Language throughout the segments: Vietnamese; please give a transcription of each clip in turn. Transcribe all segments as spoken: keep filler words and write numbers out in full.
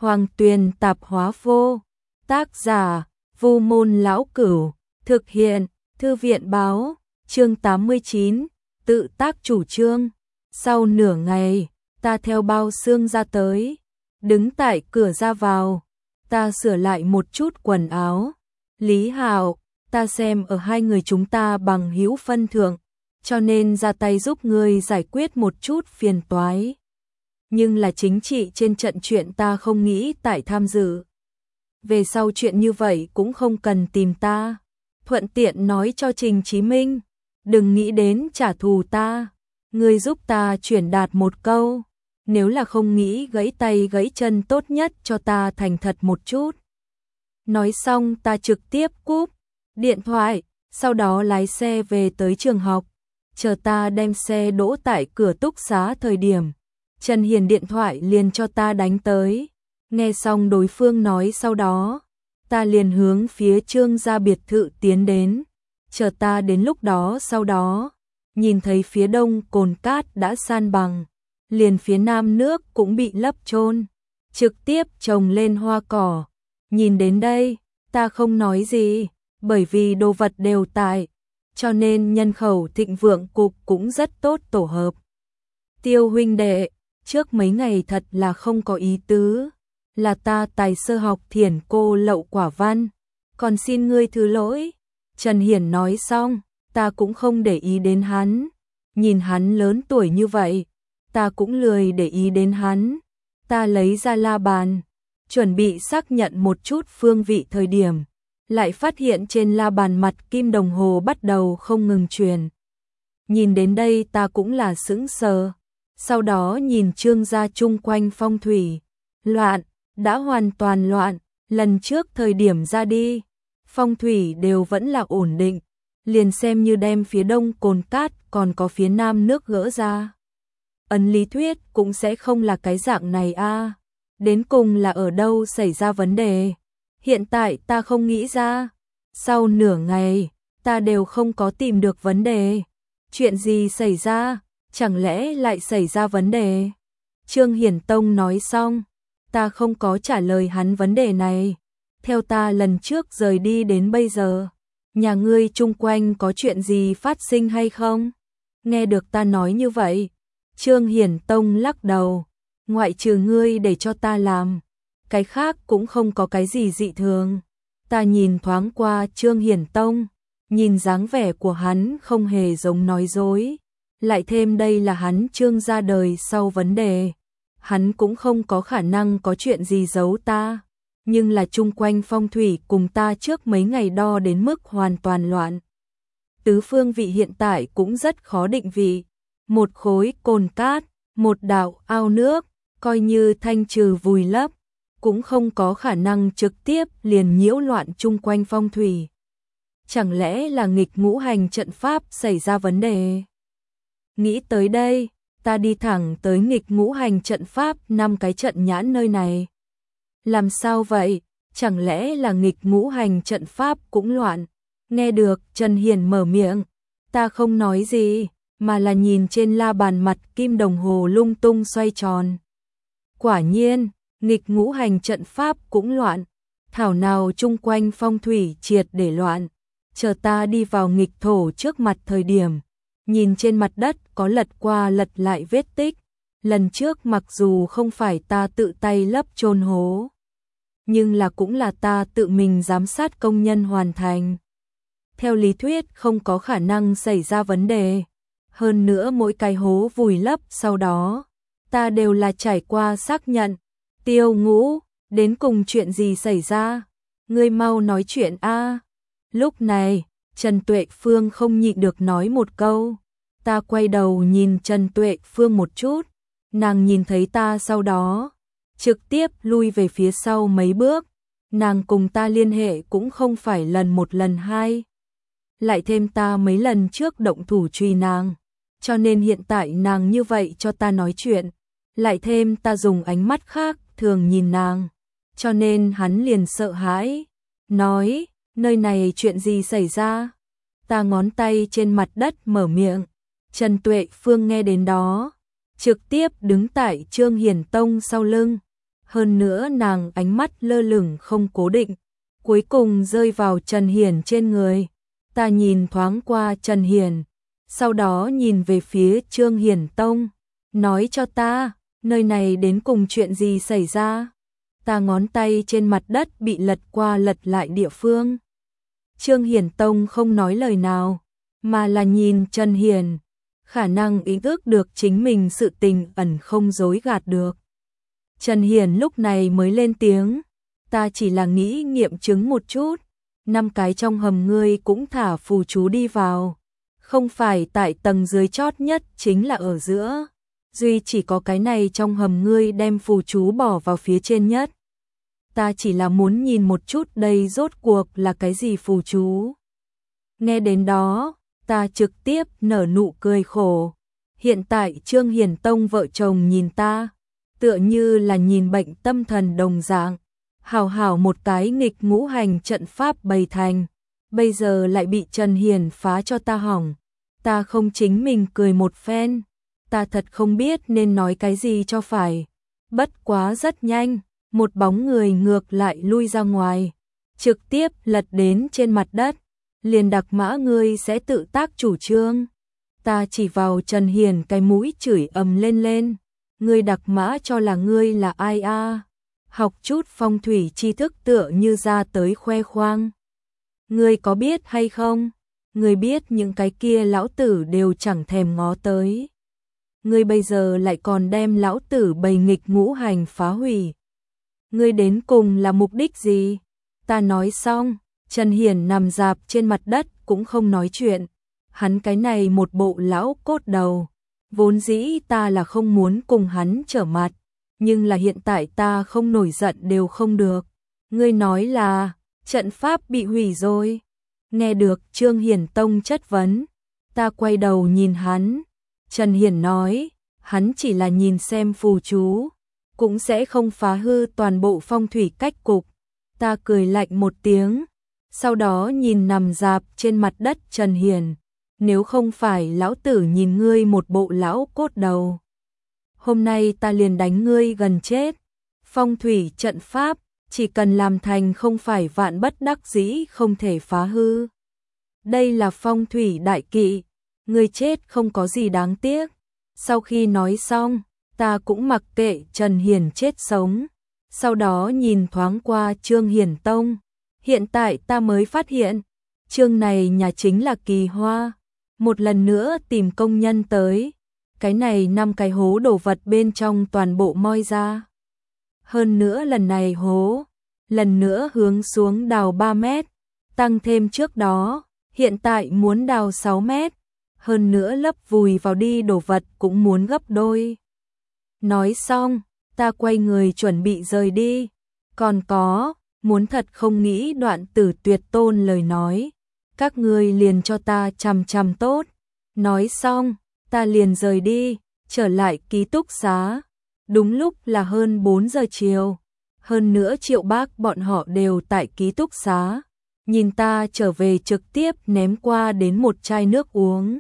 Hoàng Tuyền Tạp Hóa Vô. Tác giả: Vu Môn Lão Cửu. Thực hiện: Thư viện Báo. Chương tám mươi chín. Tự tác chủ trương. Sau nửa ngày, ta theo bao xương ra tới, đứng tại cửa ra vào. Ta sửa lại một chút quần áo. Lý Hạo, ta xem ở hai người chúng ta bằng hữu phân thượng, cho nên ra tay giúp ngươi giải quyết một chút phiền toái. Nhưng là chính trị trên trận chuyện ta không nghĩ tại tham dự. Về sau chuyện như vậy cũng không cần tìm ta. Thuận tiện nói cho Trình Chí Minh, đừng nghĩ đến trả thù ta. Ngươi giúp ta chuyển đạt một câu, nếu là không nghĩ gãy tay gãy chân tốt nhất cho ta thành thật một chút. Nói xong ta trực tiếp cúp điện thoại, sau đó lái xe về tới trường học. Chờ ta đem xe đỗ tại cửa túc xá thời điểm, Trần Hiền điện thoại liền cho ta đánh tới. Nghe xong đối phương nói sau đó, ta liền hướng phía Trương gia biệt thự tiến đến. Chờ ta đến lúc đó sau đó, nhìn thấy phía đông cồn cát đã san bằng, liền phía nam nước cũng bị lấp chôn, trực tiếp trồng lên hoa cỏ. Nhìn đến đây, ta không nói gì, bởi vì đồ vật đều tại, cho nên nhân khẩu thịnh vượng cục cũng rất tốt tổ hợp. Tiêu huynh đệ, trước mấy ngày thật là không có ý tứ, là ta tài sơ học thiển cô lậu quả văn, còn xin ngươi thứ lỗi. Trần Hiển nói xong, ta cũng không để ý đến hắn, nhìn hắn lớn tuổi như vậy, ta cũng lười để ý đến hắn. Ta lấy ra la bàn, chuẩn bị xác nhận một chút phương vị thời điểm, lại phát hiện trên la bàn mặt kim đồng hồ bắt đầu không ngừng chuyển. Nhìn đến đây ta cũng là sững sờ, sau đó nhìn Trương gia chung quanh phong thủy, loạn, đã hoàn toàn loạn. Lần trước thời điểm ra đi, phong thủy đều vẫn là ổn định, liền xem như đem phía đông cồn cát còn có phía nam nước gỡ ra, ấn lý thuyết cũng sẽ không là cái dạng này a. À. Đến cùng là ở đâu xảy ra vấn đề? Hiện tại ta không nghĩ ra. Sau nửa ngày, ta đều không có tìm được vấn đề. Chuyện gì xảy ra? Chẳng lẽ lại xảy ra vấn đề? Trương Hiển Tông nói xong, ta không có trả lời hắn vấn đề này. Theo ta lần trước rời đi đến bây giờ, nhà ngươi chung quanh có chuyện gì phát sinh hay không? Nghe được ta nói như vậy, Trương Hiển Tông lắc đầu, ngoại trừ ngươi để cho ta làm, cái khác cũng không có cái gì dị thường. Ta nhìn thoáng qua Trương Hiển Tông, nhìn dáng vẻ của hắn không hề giống nói dối, lại thêm đây là hắn Trương ra đời sau vấn đề, hắn cũng không có khả năng có chuyện gì giấu ta. Nhưng là chung quanh phong thủy cùng ta trước mấy ngày đo đến mức hoàn toàn loạn. Tứ phương vị hiện tại cũng rất khó định vị. Một khối cồn cát, một đạo ao nước, coi như thanh trừ vùi lấp, cũng không có khả năng trực tiếp liền nhiễu loạn chung quanh phong thủy. Chẳng lẽ là nghịch ngũ hành trận pháp xảy ra vấn đề? Nghĩ tới đây, ta đi thẳng tới nghịch ngũ hành trận pháp năm cái trận nhãn nơi này. Làm sao vậy? Chẳng lẽ là nghịch ngũ hành trận pháp cũng loạn? Nghe được Trần Hiền mở miệng, ta không nói gì, mà là nhìn trên la bàn mặt kim đồng hồ lung tung xoay tròn. Quả nhiên, nghịch ngũ hành trận pháp cũng loạn, thảo nào chung quanh phong thủy triệt để loạn. Chờ ta đi vào nghịch thổ trước mặt thời điểm, nhìn trên mặt đất có lật qua lật lại vết tích. Lần trước mặc dù không phải ta tự tay lấp chôn hố, nhưng là cũng là ta tự mình giám sát công nhân hoàn thành. Theo lý thuyết không có khả năng xảy ra vấn đề. Hơn nữa mỗi cái hố vùi lấp sau đó, ta đều là trải qua xác nhận. Tiêu Ngũ, đến cùng chuyện gì xảy ra? Ngươi mau nói chuyện a. Lúc này, Trần Tuệ Phương không nhịn được nói một câu. Ta quay đầu nhìn Trần Tuệ Phương một chút. Nàng nhìn thấy ta sau đó, trực tiếp lui về phía sau mấy bước. Nàng cùng ta liên hệ cũng không phải lần một lần hai. Lại thêm ta mấy lần trước động thủ truy nàng, cho nên hiện tại nàng như vậy cho ta nói chuyện. Lại thêm ta dùng ánh mắt khác thường nhìn nàng, cho nên hắn liền sợ hãi. Nói, nơi này chuyện gì xảy ra? Ta ngón tay trên mặt đất mở miệng. Trần Tuệ Phương nghe đến đó, trực tiếp đứng tại Trương Hiển Tông sau lưng, Hơn nữa nàng ánh mắt lơ lửng không cố định, cuối cùng rơi vào Trần Hiển trên người. Ta nhìn thoáng qua Trần Hiển, sau đó nhìn về phía Trương Hiển Tông, nói cho ta, nơi này đến cùng chuyện gì xảy ra? Ta ngón tay trên mặt đất bị lật qua lật lại địa phương. Trương Hiển Tông không nói lời nào, mà là nhìn Trần Hiển, khả năng ý thức được chính mình sự tình ẩn không dối gạt được. Trần Hiển lúc này mới lên tiếng, ta chỉ là nghĩ nghiệm chứng một chút, năm cái trong hầm ngươi cũng thả phù chú đi vào, không phải tại tầng dưới chót nhất chính là ở giữa, duy chỉ có cái này trong hầm ngươi đem phù chú bỏ vào phía trên nhất. Ta chỉ là muốn nhìn một chút đây rốt cuộc là cái gì phù chú. Nghe đến đó, ta trực tiếp nở nụ cười khổ. Hiện tại Trương Hiển Tông vợ chồng nhìn ta, tựa như là nhìn bệnh tâm thần đồng dạng. Hảo hảo một cái nghịch ngũ hành trận pháp bày thành, bây giờ lại bị Trần Hiển phá cho ta hỏng. Ta không chính mình cười một phen, ta thật không biết nên nói cái gì cho phải. Bất quá rất nhanh, một bóng người ngược lại lui ra ngoài, trực tiếp lật đến trên mặt đất, liền đặc mã ngươi sẽ tự tác chủ trương. Ta chỉ vào Trần Hiển cái mũi chửi ầm lên lên, ngươi đặc mã cho là ngươi là ai a? Học chút phong thủy tri thức tựa như ra tới khoe khoang. Ngươi có biết hay không? Ngươi biết những cái kia lão tử đều chẳng thèm ngó tới. Ngươi bây giờ lại còn đem lão tử bày nghịch ngũ hành phá hủy. Ngươi đến cùng là mục đích gì? Ta nói xong, Trần Hiển nằm rạp trên mặt đất cũng không nói chuyện. Hắn cái này một bộ lão cốt đầu, vốn dĩ ta là không muốn cùng hắn trở mặt, nhưng là hiện tại ta không nổi giận đều không được. Ngươi nói là trận pháp bị hủy rồi. Nghe được Trương Hiển Tông chất vấn, ta quay đầu nhìn hắn. Trần Hiển nói, hắn chỉ là nhìn xem phù chú, cũng sẽ không phá hư toàn bộ phong thủy cách cục. Ta cười lạnh một tiếng, sau đó nhìn nằm rạp trên mặt đất Trần Hiển. Nếu không phải lão tử nhìn ngươi một bộ lão cốt đầu, hôm nay ta liền đánh ngươi gần chết. Phong thủy trận pháp, chỉ cần làm thành không phải vạn bất đắc dĩ không thể phá hư. Đây là phong thủy đại kỵ, ngươi chết không có gì đáng tiếc. Sau khi nói xong, ta cũng mặc kệ Trần Hiển chết sống, sau đó nhìn thoáng qua Trương Hiển Tông. Hiện tại ta mới phát hiện, Trương này nhà chính là Kỳ Hoa. Một lần nữa tìm công nhân tới, cái này năm cái hố đồ vật bên trong toàn bộ moi ra. Hơn nữa lần này hố, lần nữa hướng xuống đào ba mét, tăng thêm trước đó, hiện tại muốn đào sáu mét, hơn nữa lấp vùi vào đi đồ vật cũng muốn gấp đôi. Nói xong, ta quay người chuẩn bị rời đi, còn có, muốn thật không nghĩ Đoạn Tử Tuyệt tôn lời nói, các ngươi liền cho ta chằm chằm tốt. Nói xong, ta liền rời đi, trở lại ký túc xá. Đúng lúc là hơn bốn giờ chiều, hơn nữa Triệu Bác bọn họ đều tại ký túc xá. Nhìn ta trở về trực tiếp ném qua đến một chai nước uống.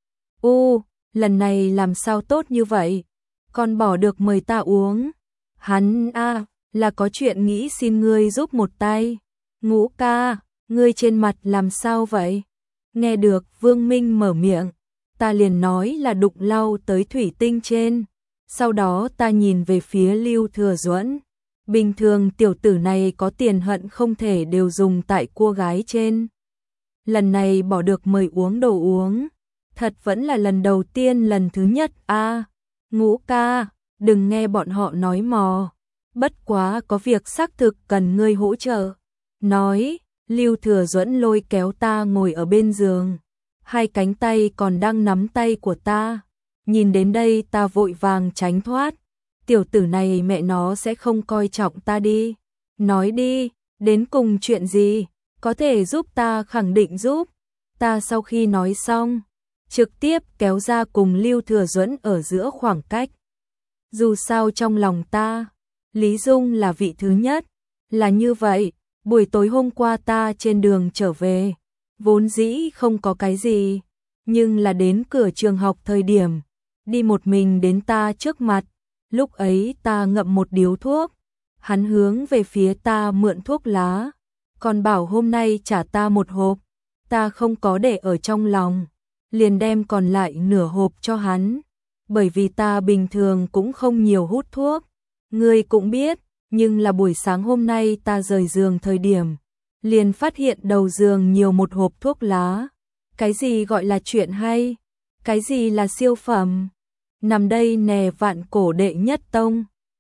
U, lần này làm sao tốt như vậy? Còn bỏ được mời ta uống. Hắn a, là có chuyện nghĩ xin ngươi giúp một tay. Ngũ ca, ngươi trên mặt làm sao vậy? Nghe được Vương Minh mở miệng, ta liền nói là đụng lau tới thủy tinh trên. Sau đó ta nhìn về phía Lưu Thừa Duẫn. Bình thường tiểu tử này có tiền hận không thể đều dùng tại cô gái trên. Lần này bỏ được mời uống đồ uống. Thật vẫn là lần đầu tiên lần thứ nhất a. À, Ngũ ca, đừng nghe bọn họ nói mò. Bất quá có việc xác thực cần ngươi hỗ trợ. Nói, Lưu Thừa Duẫn lôi kéo ta ngồi ở bên giường. Hai cánh tay còn đang nắm tay của ta. Nhìn đến đây ta vội vàng tránh thoát. Tiểu tử này mẹ nó sẽ không coi trọng ta đi. Nói đi, đến cùng chuyện gì, có thể giúp ta khẳng định giúp. Ta sau khi nói xong, trực tiếp kéo ra cùng Lưu Thừa Duẫn ở giữa khoảng cách. Dù sao trong lòng ta, Lý Dung là vị thứ nhất. Là như vậy, buổi tối hôm qua ta trên đường trở về, vốn dĩ không có cái gì, nhưng là đến cửa trường học thời điểm, đi một mình đến ta trước mặt. Lúc ấy ta ngậm một điếu thuốc, Hắn hướng về phía ta mượn thuốc lá, còn bảo hôm nay trả ta một hộp, ta không có để ở trong lòng, liền đem còn lại nửa hộp cho hắn, bởi vì ta bình thường cũng không nhiều hút thuốc, ngươi cũng biết, nhưng là buổi sáng hôm nay ta rời giường thời điểm, liền phát hiện đầu giường nhiều một hộp thuốc lá. Cái gì gọi là chuyện hay? Cái gì là siêu phẩm? Nằm đây nè vạn cổ đệ nhất tông.